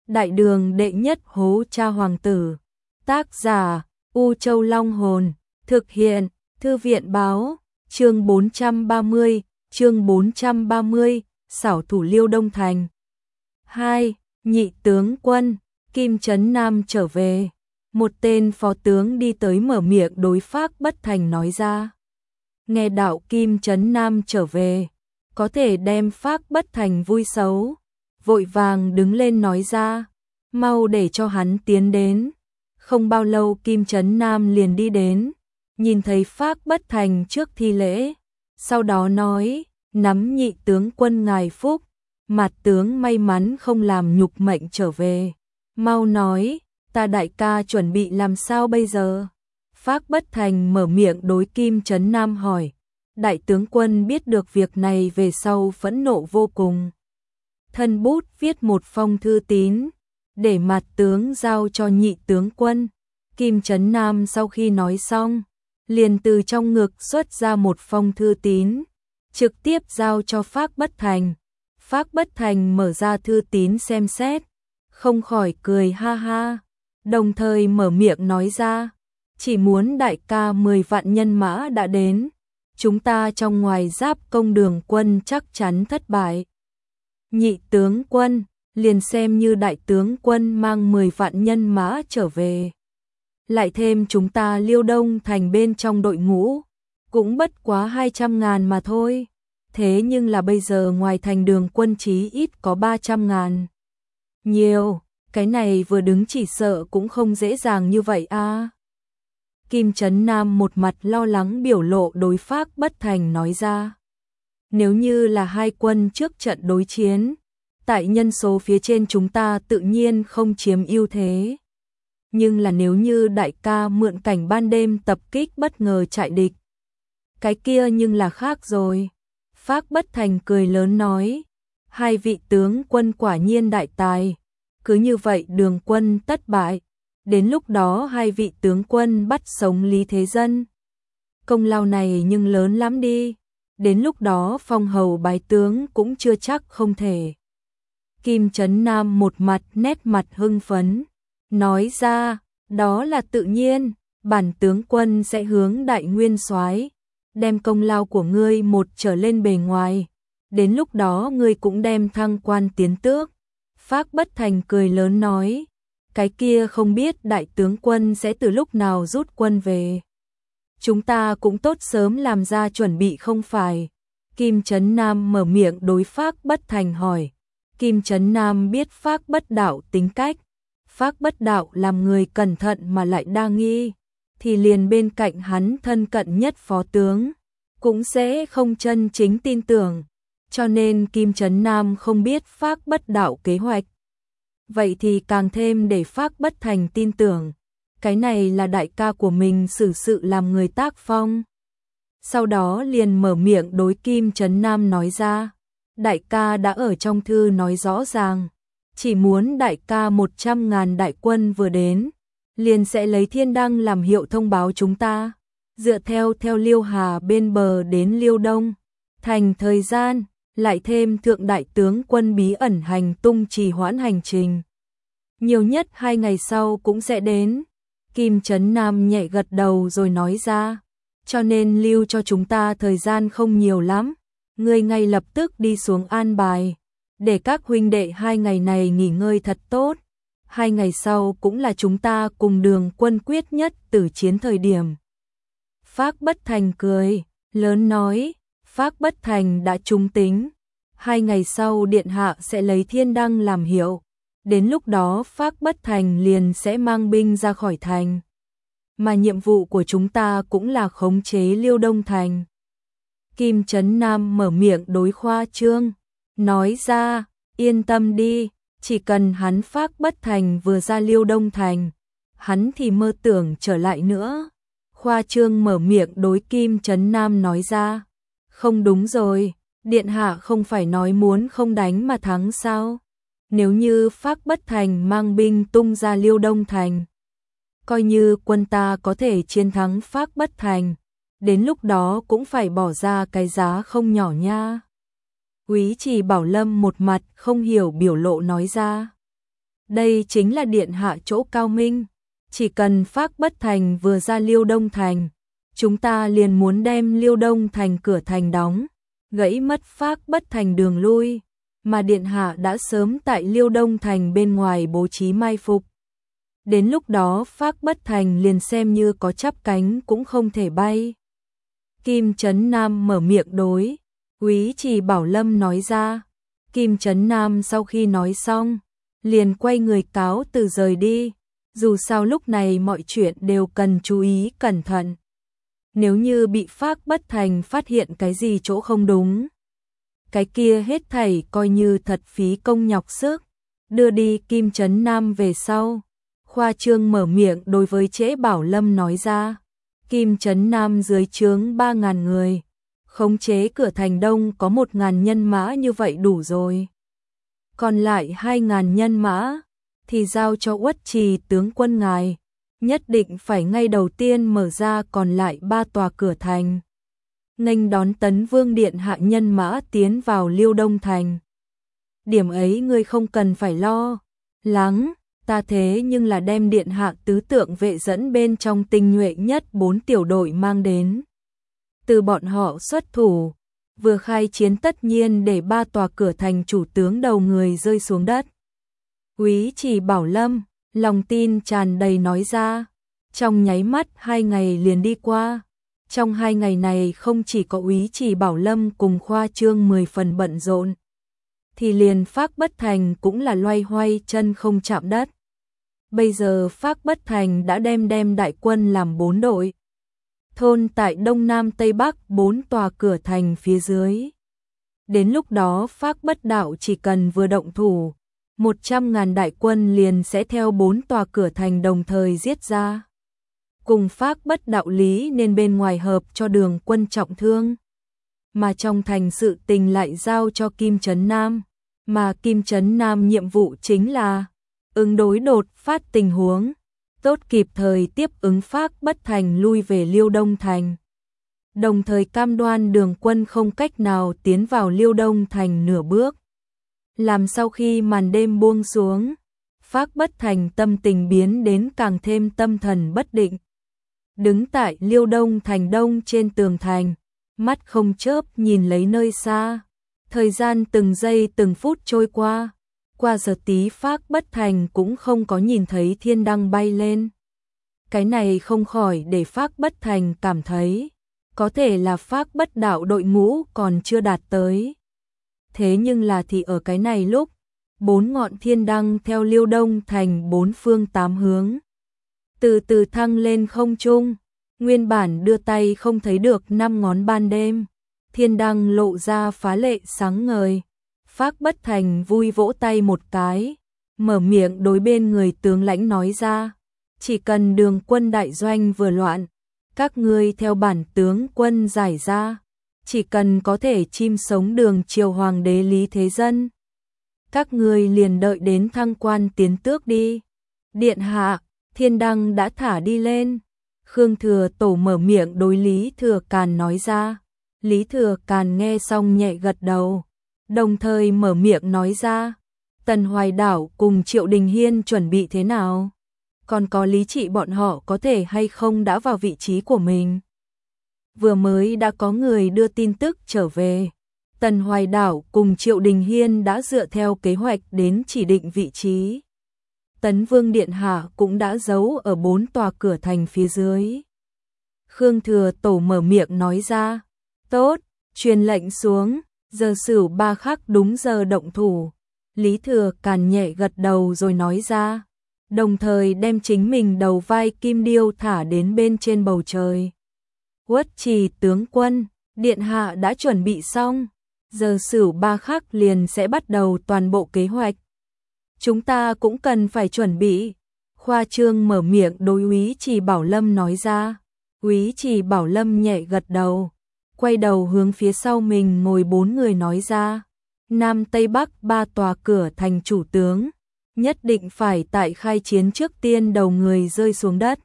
Đại đường đệ nhất hố cha hoàng tử. Tác giả U Châu Long Hồn. Thực hiện Thư viện Báo. Chương 430, xảo thủ Liêu Đông Thành. 2. Nhị tướng quân, Kim Trấn Nam trở về. Một tên phó tướng đi tới mở miệng đối Phác Bất Thành nói ra. Nghe đạo Kim Trấn Nam trở về, có thể đem Phác Bất Thành vui xấu. Vội vàng đứng lên nói ra, mau để cho hắn tiến đến. Không bao lâu Kim Trấn Nam liền đi đến, nhìn thấy Phác Bất Thành trước thi lễ. Sau đó nói, nắm nhị tướng quân ngài phúc, Mạt tướng may mắn không làm nhục mệnh trở về. Mau nói, ta đại ca chuẩn bị làm sao bây giờ? Phác Bất Thành mở miệng đối Kim Trấn Nam hỏi. Đại tướng quân biết được việc này về sau phẫn nộ vô cùng. Thân bút viết một phong thư tín, để Mạt tướng giao cho nhị tướng quân. Kim Trấn Nam sau khi nói xong, liền từ trong ngực xuất ra một phong thư tín, trực tiếp giao cho Phác Bất Thành. Phác Bất Thành mở ra thư tín xem xét, không khỏi cười ha ha, đồng thời mở miệng nói ra, chỉ muốn đại ca 10 vạn nhân mã đã đến, chúng ta trong ngoài giáp công đường quân chắc chắn thất bại. Nhị tướng quân, liền xem như đại tướng quân mang 10 vạn nhân mã trở về. Lại thêm chúng ta Liêu Đông Thành bên trong đội ngũ, cũng bất quá 200.000 mà thôi. Thế nhưng là bây giờ ngoài thành đường quân chí ít có 300.000. Nhiều, cái này vừa đứng chỉ sợ cũng không dễ dàng như vậy a. Kim Trấn Nam một mặt lo lắng biểu lộ đối Phác Bất Thành nói ra. Nếu như là hai quân trước trận đối chiến, tại nhân số phía trên chúng ta tự nhiên không chiếm ưu thế. Nhưng là nếu như đại ca mượn cảnh ban đêm tập kích bất ngờ chạy địch, cái kia nhưng là khác rồi. Phác Bất Thành cười lớn nói, hai vị tướng quân quả nhiên đại tài, cứ như vậy đường quân tất bại, đến lúc đó hai vị tướng quân bắt sống Lý Thế Dân. Công lao này nhưng lớn lắm đi, đến lúc đó phong hầu bái tướng cũng chưa chắc không thể. Kim Trấn Nam một mặt nét mặt hưng phấn, nói ra, đó là tự nhiên, bản tướng quân sẽ hướng đại nguyên soái đem công lao của ngươi một trở lên bề ngoài, đến lúc đó ngươi cũng đem thăng quan tiến tước. Phác Bất Thành cười lớn nói, cái kia không biết đại tướng quân sẽ từ lúc nào rút quân về. Chúng ta cũng tốt sớm làm ra chuẩn bị không phải. Kim Trấn Nam mở miệng đối Phác Bất Thành hỏi. Kim Trấn Nam biết Phác Bất Đạo tính cách. Phác Bất Đạo làm người cẩn thận mà lại đa nghi, thì liền bên cạnh hắn thân cận nhất phó tướng cũng sẽ không chân chính tin tưởng, cho nên Kim Trấn Nam không biết Phác Bất Đạo kế hoạch. Vậy thì càng thêm để Phác Bất Thành tin tưởng, cái này là đại ca của mình xử sự làm người tác phong. Sau đó liền mở miệng đối Kim Trấn Nam nói ra, đại ca đã ở trong thư nói rõ ràng, chỉ muốn đại ca 100.000 đại quân vừa đến, liền sẽ lấy thiên đăng làm hiệu thông báo chúng ta, dựa theo Liêu Hà bên bờ đến Liêu Đông Thành thời gian, lại thêm thượng đại tướng quân bí ẩn hành tung trì hoãn hành trình. Nhiều nhất 2 ngày sau cũng sẽ đến. Kim Trấn Nam nhẹ gật đầu rồi nói ra, cho nên lưu cho chúng ta thời gian không nhiều lắm, ngươi ngay lập tức đi xuống an bài, để các huynh đệ 2 ngày này nghỉ ngơi thật tốt. 2 ngày sau cũng là chúng ta cùng đường quân quyết nhất tử chiến thời điểm. Phác Bất Thành cười, lớn nói, Phác Bất Thành đã trung tính. 2 ngày sau điện hạ sẽ lấy thiên đăng làm hiệu. Đến lúc đó Phác Bất Thành liền sẽ mang binh ra khỏi thành. Mà nhiệm vụ của chúng ta cũng là khống chế Liêu Đông Thành. Kim Trấn Nam mở miệng đối Khoa Trương, nói ra, yên tâm đi, chỉ cần hắn Phác Bất Thành vừa ra Liêu Đông Thành, hắn thì mơ tưởng trở lại nữa. Khoa Trương mở miệng đối Kim Trấn Nam nói ra, không đúng rồi, điện hạ không phải nói muốn không đánh mà thắng sao? Nếu như Phác Bất Thành mang binh tung ra Liêu Đông Thành, coi như quân ta có thể chiến thắng Phác Bất Thành, đến lúc đó cũng phải bỏ ra cái giá không nhỏ nha. Úy Trì Bảo Lâm một mặt không hiểu biểu lộ nói ra. Đây chính là điện hạ chỗ cao minh, chỉ cần Phác Bất Thành vừa ra Liêu Đông Thành, chúng ta liền muốn đem Liêu Đông Thành cửa thành đóng, gãy mất Phác Bất Thành đường lui, mà điện hạ đã sớm tại Liêu Đông Thành bên ngoài bố trí mai phục. Đến lúc đó Phác Bất Thành liền xem như có chắp cánh cũng không thể bay. Kim Chấn Nam mở miệng đối Úy Trì Bảo Lâm nói ra. Kim Chấn Nam sau khi nói xong, liền quay người cáo từ rời đi. Dù sao lúc này mọi chuyện đều cần chú ý cẩn thận. Nếu như bị Phác Bất Thành phát hiện cái gì chỗ không đúng, cái kia hết thảy coi như thật phí công nhọc sức. Đưa đi Kim Chấn Nam về sau, khoa trương mở miệng đối với Trễ Bảo Lâm nói ra. Kim Chấn Nam dưới trướng 3.000 người, khống chế cửa thành đông có 1.000 nhân mã như vậy đủ rồi. Còn lại 2.000 nhân mã thì giao cho Uất Trì tướng quân ngài, nhất định phải ngay đầu tiên mở ra còn lại 3 tòa cửa thành, nghênh đón Tấn Vương điện hạ nhân mã tiến vào Liêu Đông Thành. Điểm ấy ngươi không cần phải lo lắng, ta thế nhưng là đem điện hạ tứ tượng vệ dẫn bên trong tinh nhuệ nhất 4 tiểu đội mang đến. Từ bọn họ xuất thủ, vừa khai chiến tất nhiên để 3 tòa cửa thành chủ tướng đầu người rơi xuống đất. Úy Trì Bảo Lâm, lòng tin tràn đầy nói ra. Trong nháy mắt 2 ngày liền đi qua. Trong 2 ngày này không chỉ có Úy Trì Bảo Lâm cùng khoa trương 10 phần bận rộn, thì liền Phác Bất Thành cũng là loay hoay chân không chạm đất. Bây giờ Phác Bất Thành đã đem đại quân làm 4 đội. Thôn tại Đông Nam Tây Bắc 4 tòa cửa thành phía dưới. Đến lúc đó Phác Bất Đạo chỉ cần vừa động thủ, 100.000 đại quân liền sẽ theo 4 tòa cửa thành đồng thời giết ra. Cùng Phác Bất Đạo lý nên bên ngoài hợp cho Đường quân trọng thương, mà trong thành sự tình lại giao cho Kim Chấn Nam, mà Kim Chấn Nam nhiệm vụ chính là ứng đối đột phát tình huống, tốt kịp thời tiếp ứng Phác Bất Thành lui về Liêu Đông Thành. Đồng thời cam đoan Đường quân không cách nào tiến vào Liêu Đông Thành nửa bước. Làm sau khi màn đêm buông xuống, Phác Bất Thành tâm tình biến đến càng thêm tâm thần bất định. Đứng tại Liêu Đông Thành đông trên tường thành, mắt không chớp nhìn lấy nơi xa. Thời gian từng giây từng phút trôi qua. Qua giờ tí Phác Bất Thành cũng không có nhìn thấy thiên đăng bay lên. Cái này không khỏi để Phác Bất Thành cảm thấy có thể là Phác Bất Đạo đội ngũ còn chưa đạt tới. Thế nhưng là thì ở cái này lúc, 4 ngọn thiên đăng theo Liêu Đông Thành 4 phương 8 hướng, từ từ thăng lên không trung. Nguyên bản đưa tay không thấy được 5 ngón ban đêm, thiên đăng lộ ra phá lệ sáng ngời. Phác Bất Thành vui vỗ tay một cái, mở miệng đối bên người tướng lãnh nói ra. Chỉ cần Đường quân đại doanh vừa loạn, các ngươi theo bản tướng quân giải ra. Chỉ cần có thể chim sống Đường triều hoàng đế Lý Thế Dân, các ngươi liền đợi đến thăng quan tiến tước đi. Điện hạ, thiên đăng đã thả đi lên. Khương Thừa Tổ mở miệng đối Lý Thừa Càn nói ra. Lý Thừa Càn nghe xong nhẹ gật đầu, đồng thời mở miệng nói ra. Tần Hoài Đảo cùng Triệu Đình Hiên chuẩn bị thế nào? Còn có Lý Trị bọn họ có thể hay không đã vào vị trí của mình? Vừa mới đã có người đưa tin tức trở về. Tần Hoài Đảo cùng Triệu Đình Hiên đã dựa theo kế hoạch đến chỉ định vị trí. Tấn Vương điện hạ cũng đã giấu ở 4 tòa cửa thành phía dưới. Khương Thừa Tổ mở miệng nói ra. Tốt, truyền lệnh xuống, giờ Sửu 3 khắc đúng giờ động thủ. Lý Thừa Càn nhẹ gật đầu rồi nói ra, đồng thời đem chính mình đầu vai kim điêu thả đến bên trên bầu trời. Uất Trì tướng quân, điện hạ đã chuẩn bị xong, giờ Sửu 3 khắc liền sẽ bắt đầu toàn bộ kế hoạch. Chúng ta cũng cần phải chuẩn bị. Khoa trương mở miệng đối Úy Trì Bảo Lâm nói ra. Úy Trì Bảo Lâm nhẹ gật đầu, quay đầu hướng phía sau mình ngồi 4 người nói ra. Nam Tây Bắc 3 tòa cửa thành chủ tướng, nhất định phải tại khai chiến trước tiên đầu người rơi xuống đất.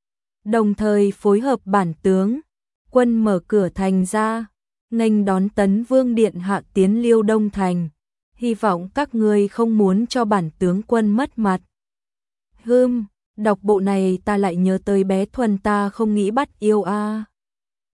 Đồng thời phối hợp bản tướng, quân mở cửa thành ra, nghênh đón Tấn Vương điện hạ tiến Liêu Đông Thành. hy vọng các ngươi không muốn cho bản tướng quân mất mặt. Đọc bộ này ta lại nhớ tới bé Thuần ta không nghĩ bắt yêu a.